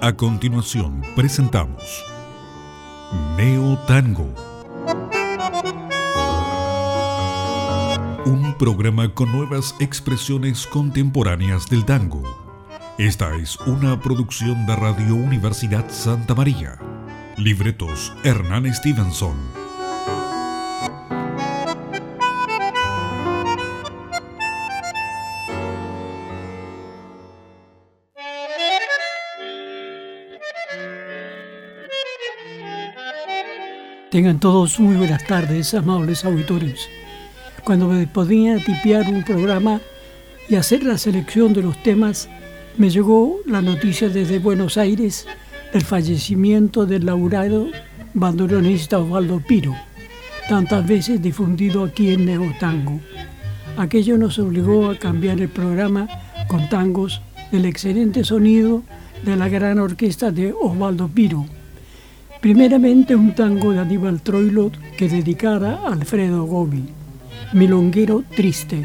A continuación presentamos Neo Tango, un programa con nuevas expresiones contemporáneas del tango. Esta es una producción de Radio Universidad Santa María. Libretos Hernán Stevenson. Tengan todos muy buenas tardes, amables auditores. Cuando me podía tipear un programa y hacer la selección de los temas, me llegó la noticia desde Buenos Aires del fallecimiento del laureado bandoneonista Osvaldo Piro, tantas veces difundido aquí en Neo Tango. Aquello nos obligó a cambiar el programa con tangos del excelente sonido de la gran orquesta de Osvaldo Piro. Primeramente un tango de Aníbal Troilo que dedicara a Alfredo Gobi, Milonguero Triste.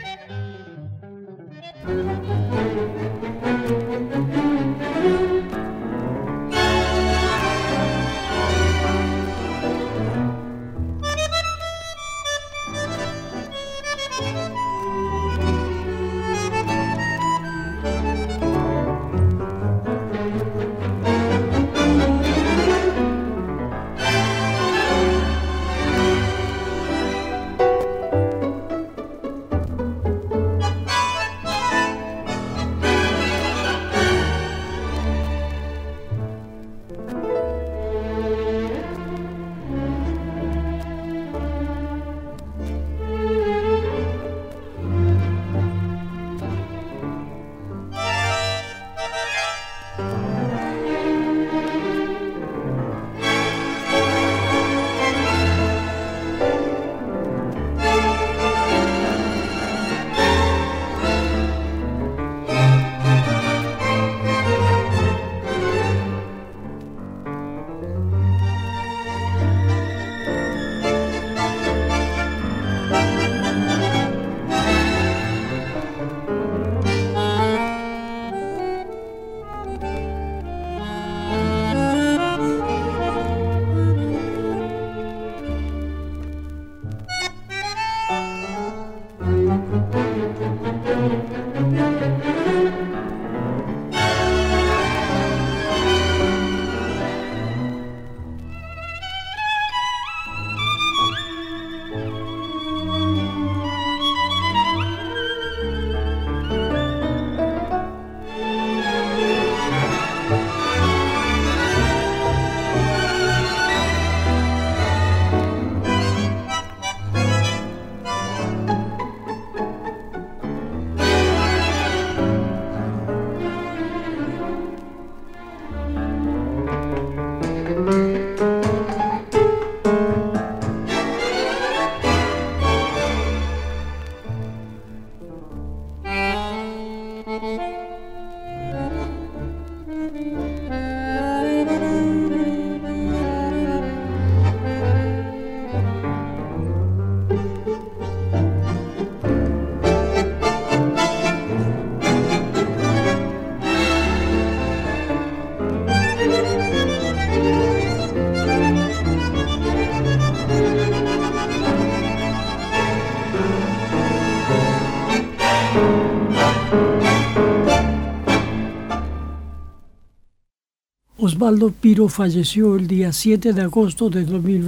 Osvaldo Piro falleció el día 7 de agosto de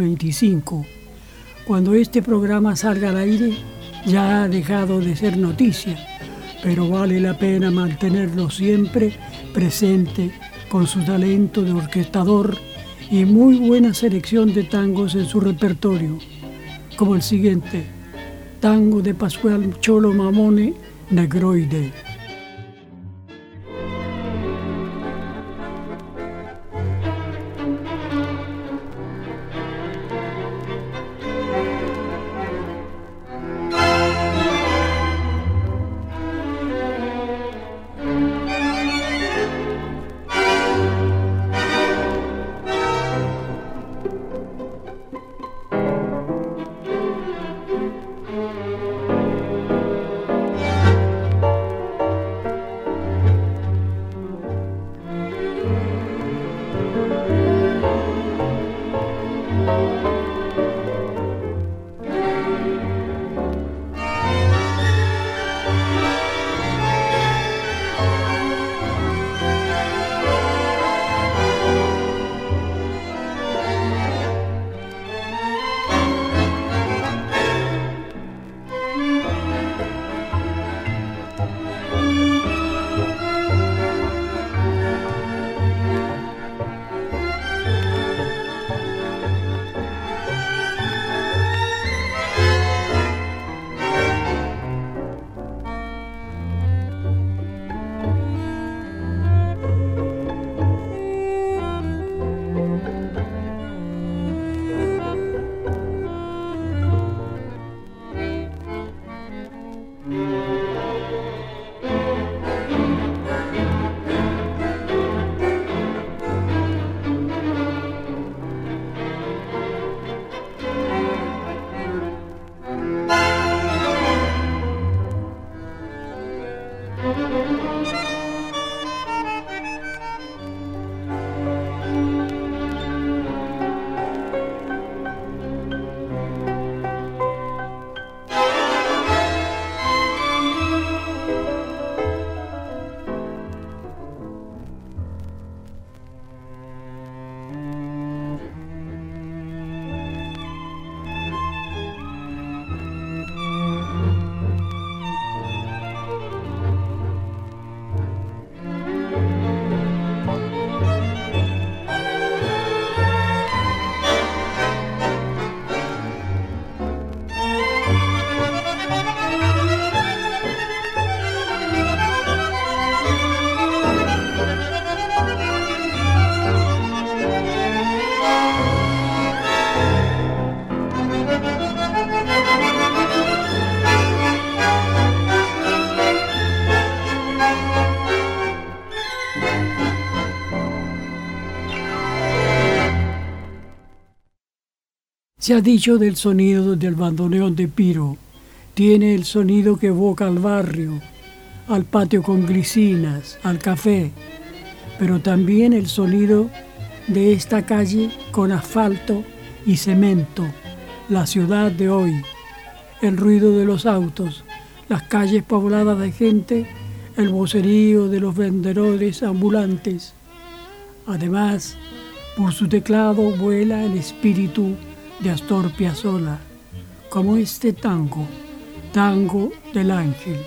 2025. Cuando este programa salga al aire, ya ha dejado de ser noticia, pero vale la pena mantenerlo siempre presente con su talento de orquestador y muy buena selección de tangos en su repertorio, como el siguiente, tango de Pascual Cholo Mamone, Negroide. Se ha dicho del sonido del bandoneón de Piro. Tiene el sonido que evoca al barrio, al patio con glicinas, al café, pero también el sonido de esta calle con asfalto y cemento, la ciudad de hoy, el ruido de los autos, las calles pobladas de gente, el vocerío de los vendedores ambulantes. Además, por su teclado vuela el espíritu de Astor Piazzolla, como este tango del Ángel.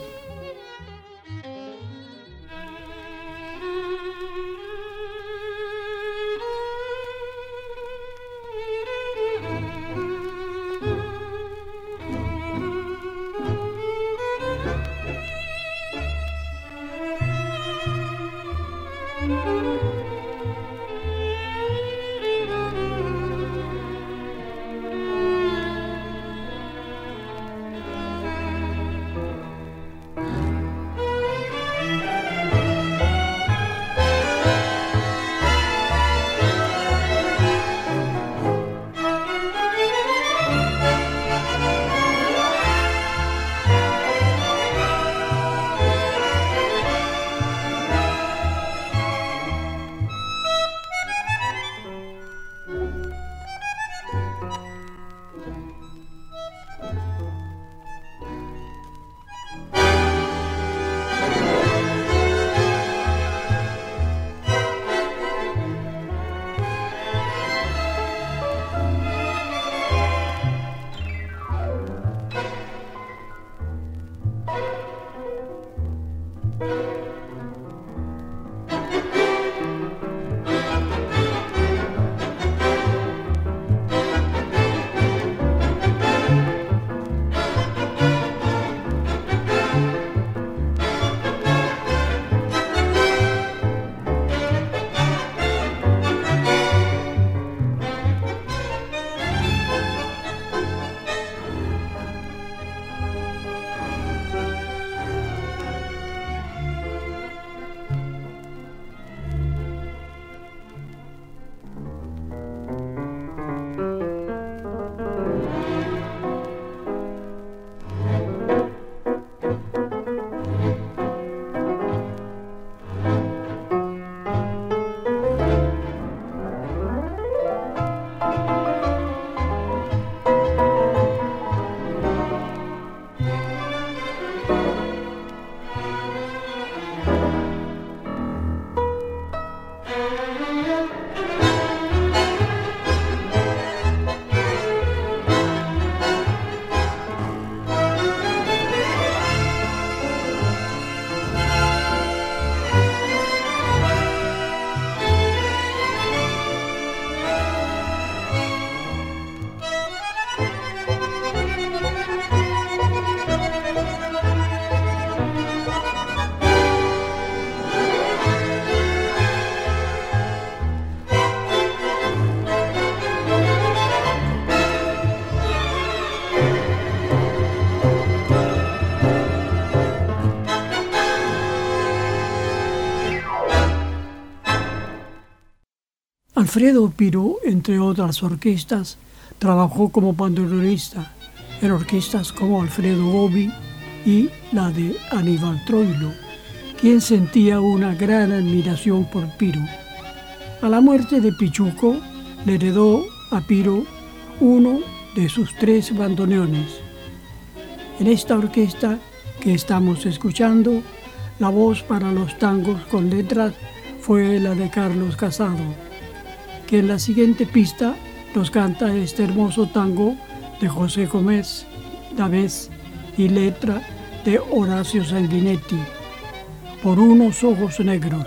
Alfredo Piro, entre otras orquestas, trabajó como bandoneonista en orquestas como Alfredo Gobi y la de Aníbal Troilo, quien sentía una gran admiración por Piro. A la muerte de Pichuco, le heredó a Piro uno de sus 3 bandoneones. En esta orquesta que estamos escuchando, la voz para los tangos con letras fue la de Carlos Casado, que en la siguiente pista nos canta este hermoso tango de José Gómez Davés y letra de Horacio Sanguinetti, Por unos ojos negros.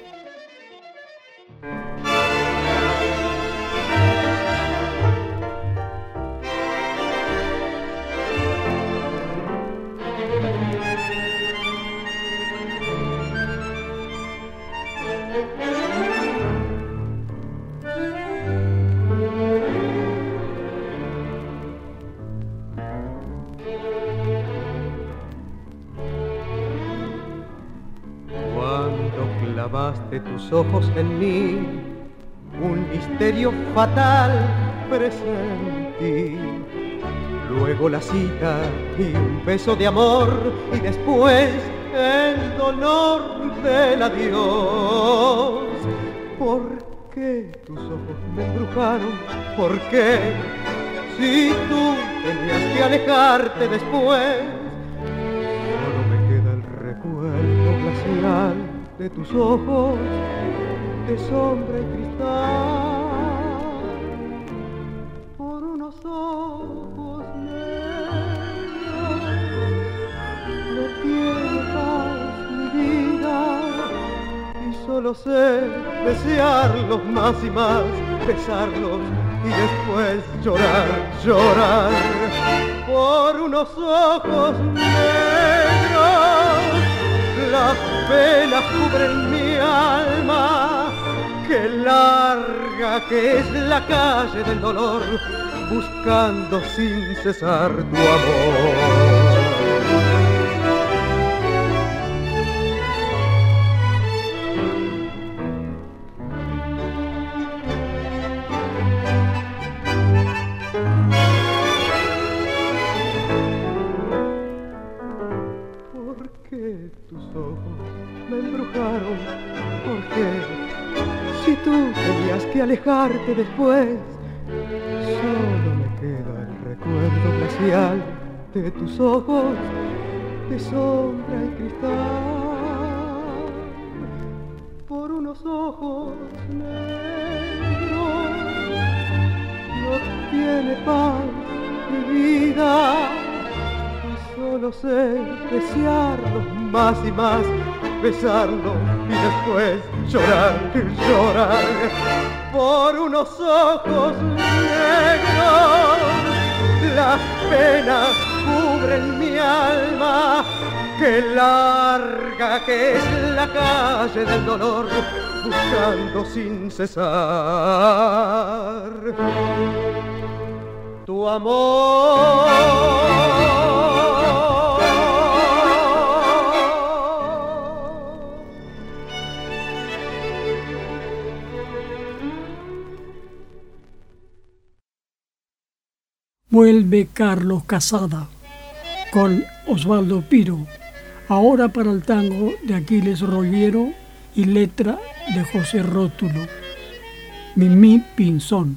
Clavaste tus ojos en mí, un misterio fatal presentí. ti. Luego la cita y un beso de amor y después el dolor del adiós. ¿Por qué tus ojos me embrujaron? ¿Por qué? Si tú tenías que alejarte después. Solo me queda el recuerdo glacial de tus ojos de sombra y cristal. Por unos ojos negros no tiene paz mi vida y solo sé desearlos más y más, besarlos y después llorar, llorar. Por unos ojos negros las penas cubren mi alma. Qué larga que es la calle del dolor, buscando sin cesar tu amor. Alejarte después, solo me queda el recuerdo glacial de tus ojos de sombra y cristal. Por unos ojos negros no tiene paz mi vida y solo sé desearlos más y más, besarlos y después llorar, llorar. Por unos ojos negros las penas cubren mi alma. Qué larga que es la calle del dolor, buscando sin cesar tu amor. Vuelve Carlos Casada con Osvaldo Piro, ahora para el tango de Aquiles Rollero y letra de José Rótulo. Mimí Pinzón.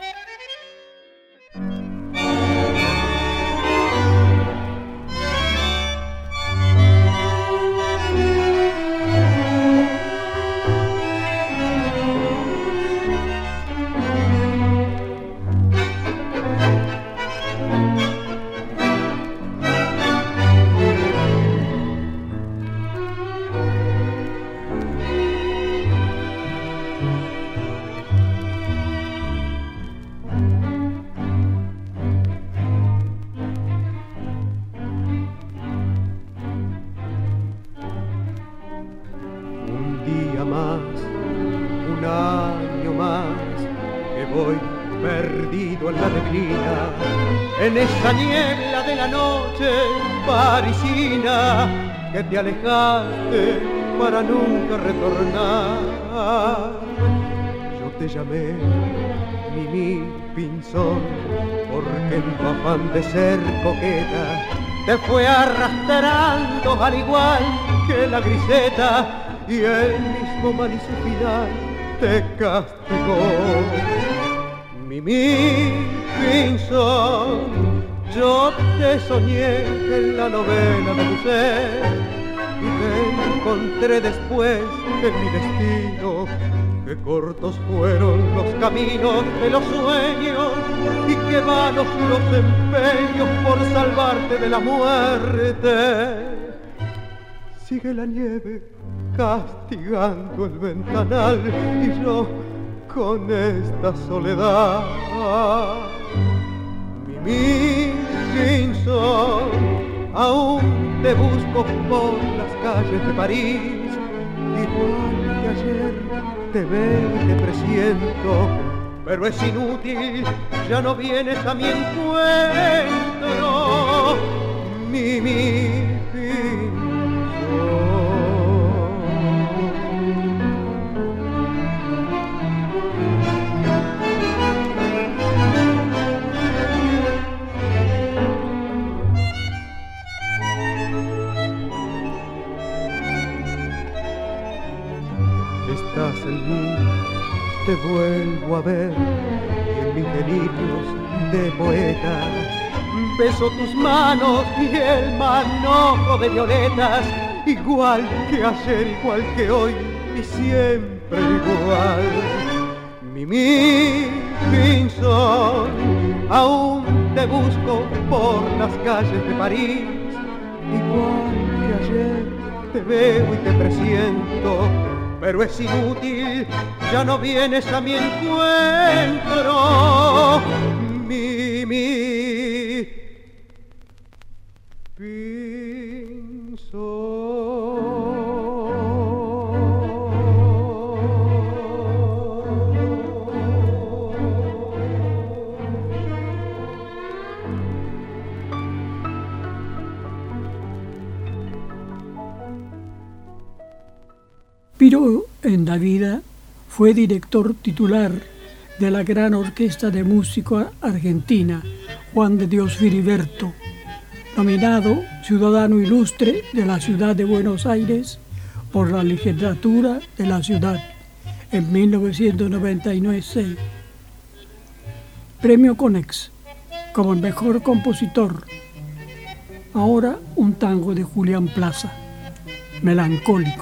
Que te alejaste para nunca retornar. Yo te llamé Mimí Pinzón porque en tu afán de ser coqueta te fue arrastrando al igual que la griseta y el mismo mal y su final te castigó. Mimí Pinzón, yo te soñé en la novela de tu ser y te encontré después en mi destino. Que cortos fueron los caminos de los sueños y que vanos los empeños por salvarte de la muerte. Sigue la nieve castigando el ventanal y yo con esta soledad. Mi Pinzón, aún te busco por las calles de París, igual que ayer te veo y te presiento, pero es inútil, ya no vienes a mi encuentro, mi Pinzón. te vuelvo a ver y en mis delirios de poeta beso tus manos y el manojo de violetas, igual que ayer, igual que hoy y siempre igual. Mimi Pinzón, aún te busco por las calles de París, igual que ayer te veo y te presiento, pero es inútil, ya no vienes a mi encuentro. Mimi Piro en la vida fue director titular de la gran orquesta de música argentina Juan de Dios Filiberto, nominado Ciudadano Ilustre de la Ciudad de Buenos Aires por la legislatura de la ciudad en 1996. Premio Conex como el mejor compositor. Ahora un tango de Julián Plaza, Melancólico.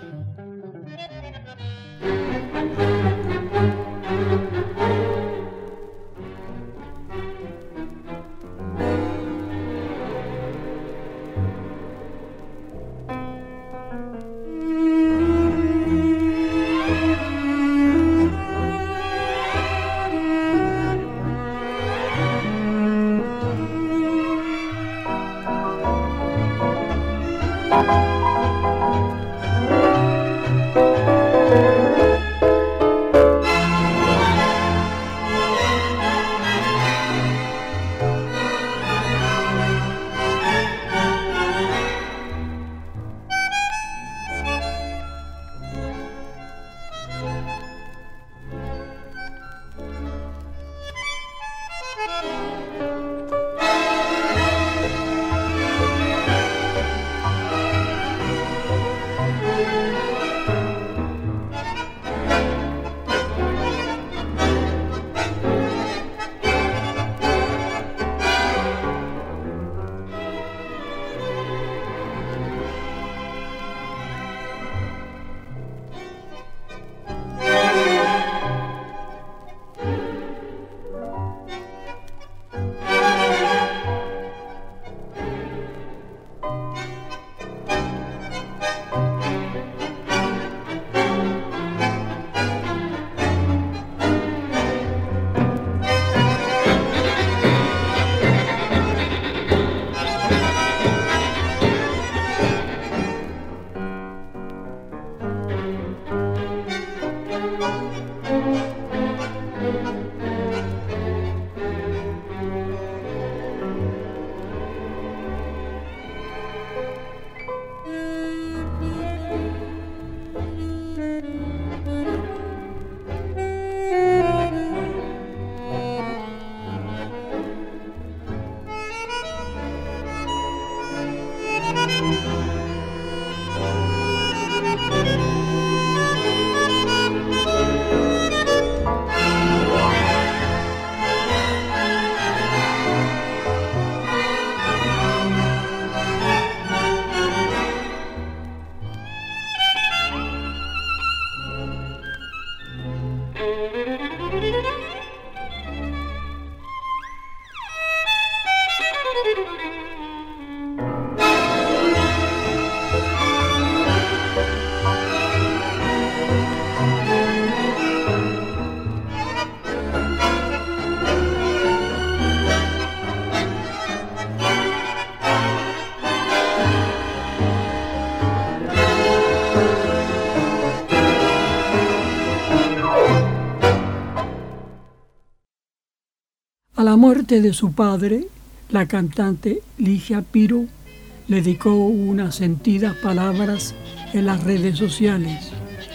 A la muerte de su padre, la cantante Ligia Piro le dedicó unas sentidas palabras en las redes sociales.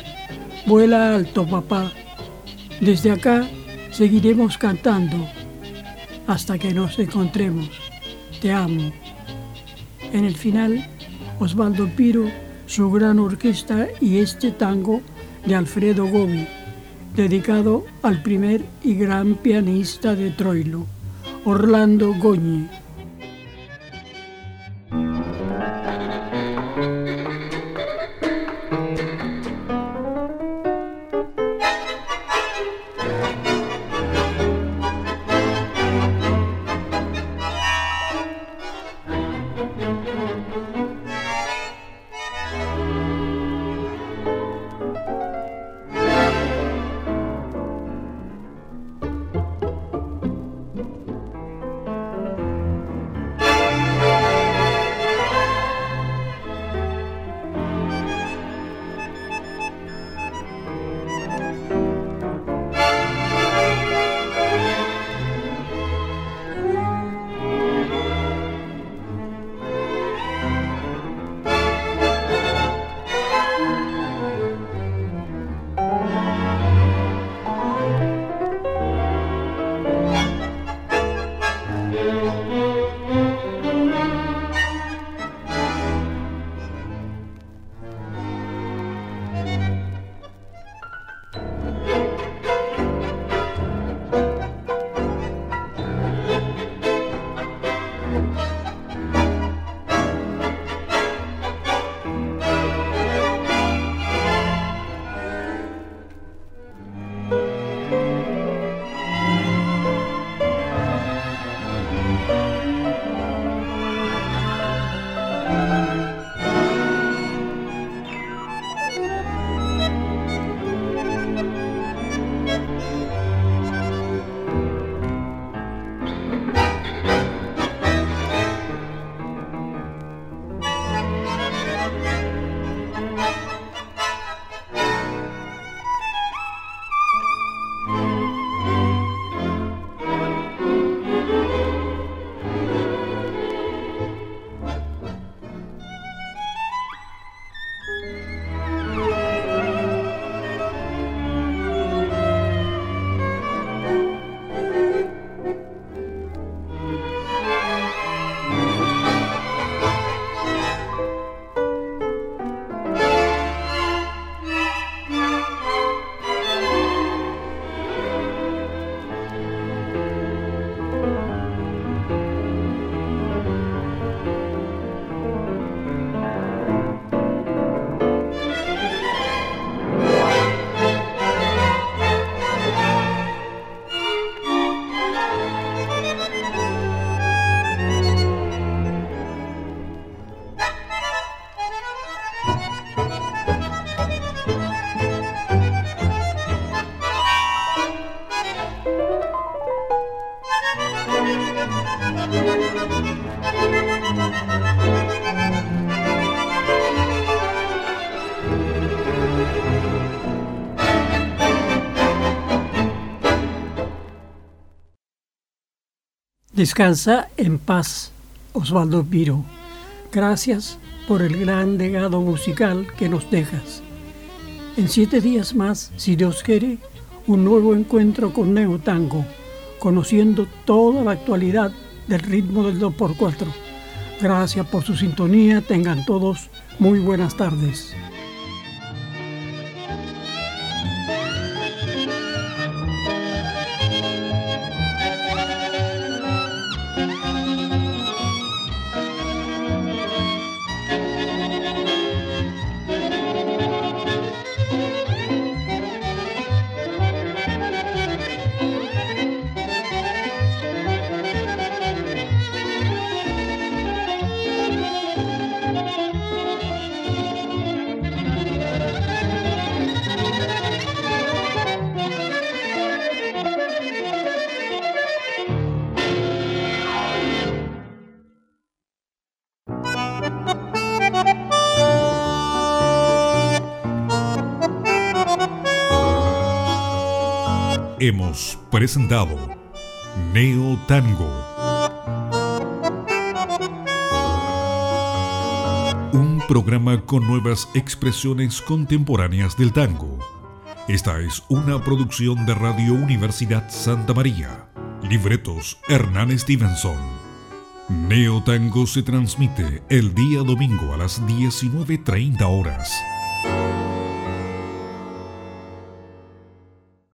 Vuela alto, papá. Desde acá seguiremos cantando hasta que nos encontremos. Te amo. En el final, Osvaldo Piro, su gran orquesta y este tango de Alfredo Gobi, dedicado al primer y gran pianista de Troilo, Orlando Goñi. Descansa en paz, Osvaldo Piro. Gracias por el gran legado musical que nos dejas. En 7 días más, si Dios quiere, un nuevo encuentro con Neo Tango, conociendo toda la actualidad del ritmo del 2x4. Gracias por su sintonía. Tengan todos muy buenas tardes. Hemos presentado Neo Tango, un programa con nuevas expresiones contemporáneas del tango. Esta es una producción de Radio Universidad Santa María. Libretos Hernán Stevenson. Neo Tango se transmite el día domingo a las 19:30 horas.